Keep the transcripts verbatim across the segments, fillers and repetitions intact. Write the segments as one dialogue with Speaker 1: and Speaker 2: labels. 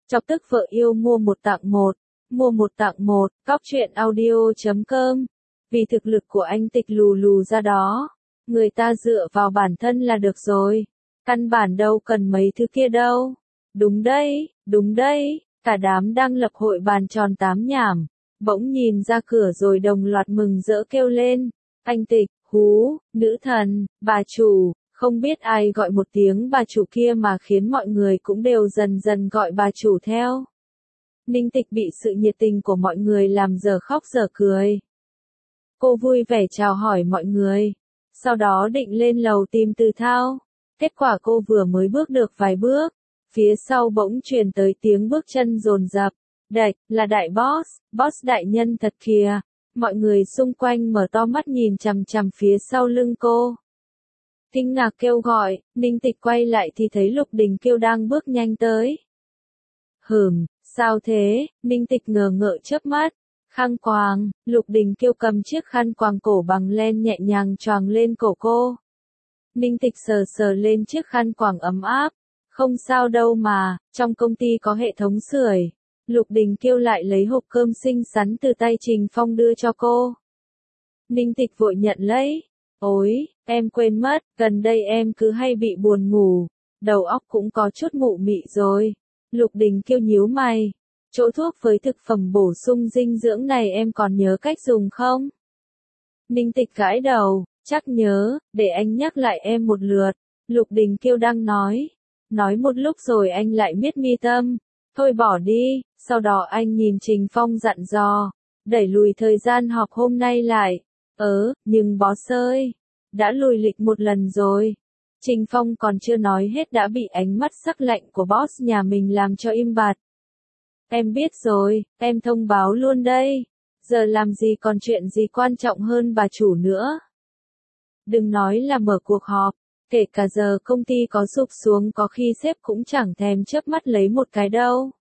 Speaker 1: Chọc tức vợ yêu mua một tặng một, mua một tặng một, cóc truyện audio chấm com. Vì thực lực của anh Tịch lù lù ra đó, người ta dựa vào bản thân là được rồi, căn bản đâu cần mấy thứ kia đâu. Đúng đây, đúng đây, cả đám đang lập hội bàn tròn tám nhảm, bỗng nhìn ra cửa rồi đồng loạt mừng rỡ kêu lên, anh Tịch, hú, nữ thần, bà chủ. Không biết ai gọi một tiếng bà chủ kia mà khiến mọi người cũng đều dần dần gọi bà chủ theo. Ninh Tịch bị sự nhiệt tình của mọi người làm giờ khóc giờ cười. Cô vui vẻ chào hỏi mọi người, sau đó định lên lầu tìm Từ Thao. Kết quả cô vừa mới bước được vài bước, phía sau bỗng truyền tới tiếng bước chân dồn dập. Đạch, là đại boss, boss đại nhân thật kìa. Mọi người xung quanh mở to mắt nhìn chằm chằm phía sau lưng cô. Kinh ngạc kêu gọi, Ninh Tịch quay lại thì thấy Lục Đình Kiêu đang bước nhanh tới. Hừm, sao thế? Ninh Tịch ngờ ngợ chớp mắt. Khăn quàng, Lục Đình Kiêu cầm chiếc khăn quàng cổ bằng len nhẹ nhàng choàng lên cổ cô. Ninh Tịch sờ sờ lên chiếc khăn quàng ấm áp. Không sao đâu mà, trong công ty có hệ thống sưởi. Lục Đình Kiêu lại lấy hộp cơm xinh xắn từ tay Trình Phong đưa cho cô. Ninh Tịch vội nhận lấy. Ôi, em quên mất, gần đây em cứ hay bị buồn ngủ, đầu óc cũng có chút mụ mị rồi. Lục Đình Kiêu nhíu mày, chỗ thuốc với thực phẩm bổ sung dinh dưỡng này em còn nhớ cách dùng không? Ninh Tịch gãi đầu, chắc nhớ, để anh nhắc lại em một lượt. Lục Đình Kiêu đang nói, nói một lúc rồi anh lại miết mi tâm, thôi bỏ đi. Sau đó anh nhìn Trình Phong dặn dò, đẩy lùi thời gian họp hôm nay lại. Ờ, nhưng boss ơi, đã lùi lịch một lần rồi. Trình Phong còn chưa nói hết đã bị ánh mắt sắc lạnh của boss nhà mình làm cho im bặt. Em biết rồi, em thông báo luôn đây. Giờ làm gì còn chuyện gì quan trọng hơn bà chủ nữa. Đừng nói là mở cuộc họp, kể cả giờ công ty có sụp xuống có khi sếp cũng chẳng thèm chớp mắt lấy một cái đâu.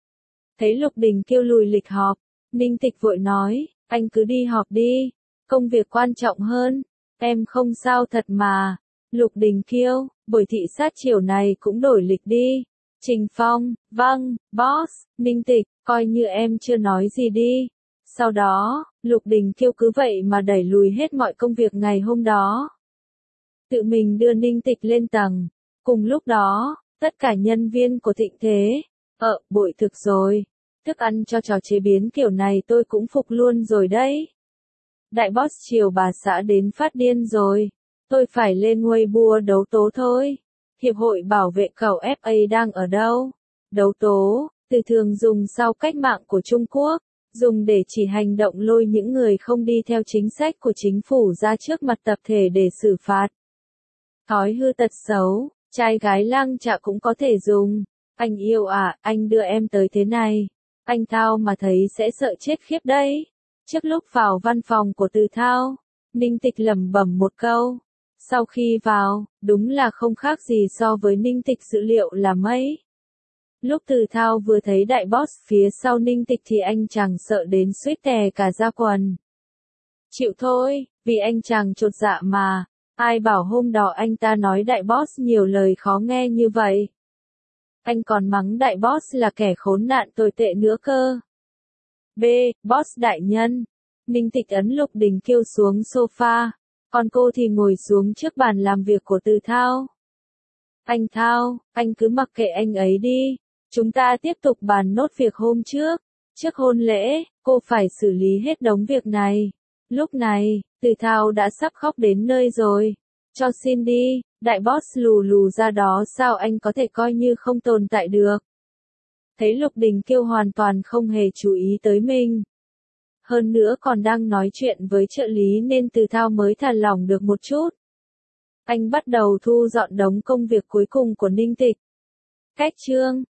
Speaker 1: Thấy Lục Đình Kiêu lùi lịch họp, Ninh Tịch vội nói, anh cứ đi họp đi. Công việc quan trọng hơn, em không sao thật mà. Lục Đình Kiêu, buổi thị sát chiều này cũng đổi lịch đi. Trình Phong, vâng, boss. Ninh Tịch, coi như em chưa nói gì đi. Sau đó, Lục Đình Kiêu cứ vậy mà đẩy lùi hết mọi công việc ngày hôm đó. Tự mình đưa Ninh Tịch lên tầng. Cùng lúc đó, tất cả nhân viên của Thịnh Thế, ờ, bội thực rồi. Thức ăn cho trò chế biến kiểu này tôi cũng phục luôn rồi đấy. Đại boss chiều bà xã đến phát điên rồi. Tôi phải lên Weibo đấu tố thôi. Hiệp hội bảo vệ cẩu ép a đang ở đâu? Đấu tố, từ thường dùng sau cách mạng của Trung Quốc, dùng để chỉ hành động lôi những người không đi theo chính sách của chính phủ ra trước mặt tập thể để xử phạt. Thói hư tật xấu, trai gái lang chạ cũng có thể dùng. Anh yêu à, anh đưa em tới thế này. Anh Thao mà thấy sẽ sợ chết khiếp đấy. Trước lúc vào văn phòng của Từ Thao, Ninh Tịch lẩm bẩm một câu. Sau khi vào, đúng là không khác gì so với Ninh Tịch dự liệu là mấy. Lúc Từ Thao vừa thấy đại boss phía sau Ninh Tịch thì anh chàng sợ đến suýt tè cả da quần. Chịu thôi, vì anh chàng chột dạ mà, ai bảo hôm đó anh ta nói đại boss nhiều lời khó nghe như vậy. Anh còn mắng đại boss là kẻ khốn nạn tồi tệ nữa cơ. B. Boss đại nhân. Ninh Tịch ấn Lục Đình Kiêu xuống sofa, còn cô thì ngồi xuống trước bàn làm việc của Từ Thao. Anh Thao, anh cứ mặc kệ anh ấy đi. Chúng ta tiếp tục bàn nốt việc hôm trước. Trước hôn lễ, cô phải xử lý hết đống việc này. Lúc này, Từ Thao đã sắp khóc đến nơi rồi. Cho xin đi, đại boss lù lù ra đó sao anh có thể coi như không tồn tại được. Thấy Lục Đình Kiêu hoàn toàn không hề chú ý tới mình. Hơn nữa còn đang nói chuyện với trợ lý nên Từ Thao mới thả lỏng được một chút. Anh bắt đầu thu dọn đống công việc cuối cùng của Ninh Tịch. Cách chương